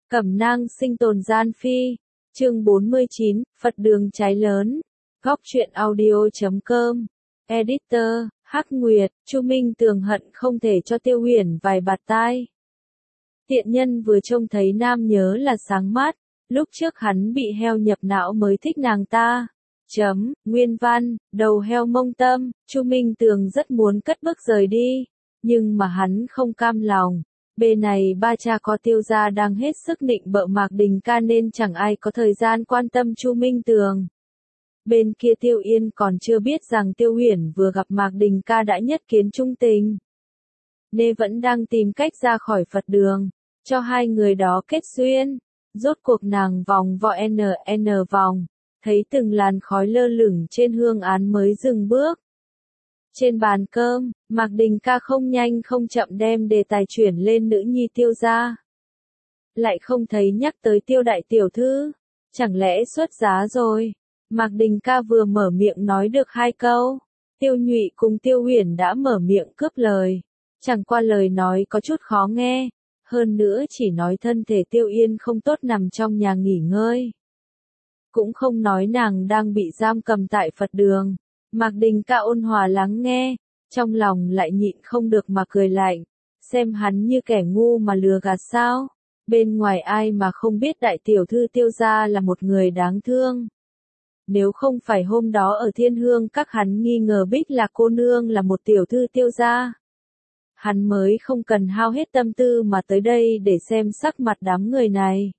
Cẩm nang sinh tồn gian phi. Chương 49, Phật đường cháy lớn. Góc truyện audio.com. Editor, Hắc Nguyệt, Chu Minh Tường hận không thể cho Tiêu Huyền vài bạt tai. Tiện nhân vừa trông thấy nam nhớ là sáng mắt, lúc trước hắn bị heo nhập não mới thích nàng ta. Nguyên văn, đầu heo mông tâm, Chu Minh Tường rất muốn cất bước rời đi, nhưng mà hắn không cam lòng. Bên này ba cha có Tiêu gia đang hết sức nịnh bợ Mạc Đình Ca nên chẳng ai có thời gian quan tâm Chu Minh Tường. Bên kia Tiêu Yên còn chưa biết rằng Tiêu Huyền vừa gặp Mạc Đình Ca đã nhất kiến trung tình. Nên vẫn đang tìm cách ra khỏi Phật đường, cho hai người đó kết duyên. Rốt cuộc nàng vòng vo n vòng, thấy từng làn khói lơ lửng trên hương án mới dừng bước. Trên bàn cơm, Mạc Đình Ca không nhanh không chậm đem đề tài chuyển lên nữ nhi Tiêu gia. Lại không thấy nhắc tới Tiêu đại tiểu thư, chẳng lẽ xuất giá rồi? Mạc Đình Ca vừa mở miệng nói được hai câu, Tiêu Nhụy cùng Tiêu Huyền đã mở miệng cướp lời. Chẳng qua lời nói có chút khó nghe, hơn nữa chỉ nói thân thể Tiêu Yên không tốt nằm trong nhà nghỉ ngơi. Cũng không nói nàng đang bị giam cầm tại Phật đường. Mạc Đình Ca ôn hòa lắng nghe, trong lòng lại nhịn không được mà cười lạnh, xem hắn như kẻ ngu mà lừa gạt sao, bên ngoài ai mà không biết đại tiểu thư Tiêu gia là một người đáng thương. Nếu không phải hôm đó ở Thiên Hương các hắn nghi ngờ Bích là cô nương là một tiểu thư Tiêu gia, hắn mới không cần hao hết tâm tư mà tới đây để xem sắc mặt đám người này.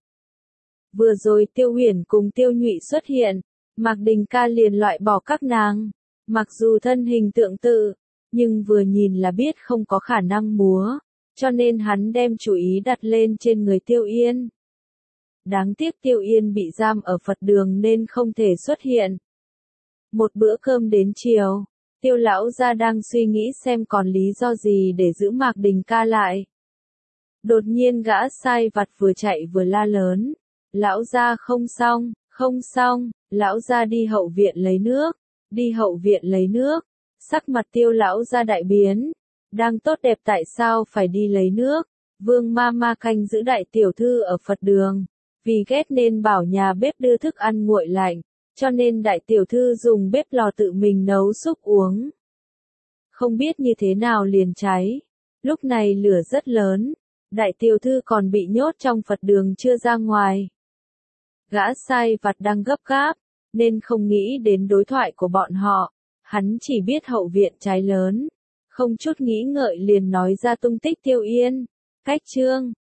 Vừa rồi Tiêu Huyền cùng Tiêu Nhụy xuất hiện, Mạc Đình Ca liền loại bỏ các nàng. Mặc dù thân hình tượng tự, nhưng vừa nhìn là biết không có khả năng múa, cho nên hắn đem chú ý đặt lên trên người Tiêu Yên. Đáng tiếc Tiêu Yên bị giam ở Phật đường nên không thể xuất hiện. Một bữa cơm đến chiều, Tiêu lão gia đang suy nghĩ xem còn lý do gì để giữ Mạc Đình Ca lại. Đột nhiên gã sai vặt vừa chạy vừa la lớn, lão gia không xong, lão gia đi hậu viện lấy nước. Đi hậu viện lấy nước, sắc mặt Tiêu lão gia đại biến, đang tốt đẹp tại sao phải đi lấy nước, Vương ma canh giữ đại tiểu thư ở Phật đường, vì ghét nên bảo nhà bếp đưa thức ăn nguội lạnh, cho nên đại tiểu thư dùng bếp lò tự mình nấu súp uống. Không biết như thế nào liền cháy, lúc này lửa rất lớn, đại tiểu thư còn bị nhốt trong Phật đường chưa ra ngoài. Gã sai vặt đang gấp gáp, nên không nghĩ đến đối thoại của bọn họ, hắn chỉ biết hậu viện cháy lớn, không chút nghĩ ngợi liền nói ra tung tích Tiêu Yên. Cách chương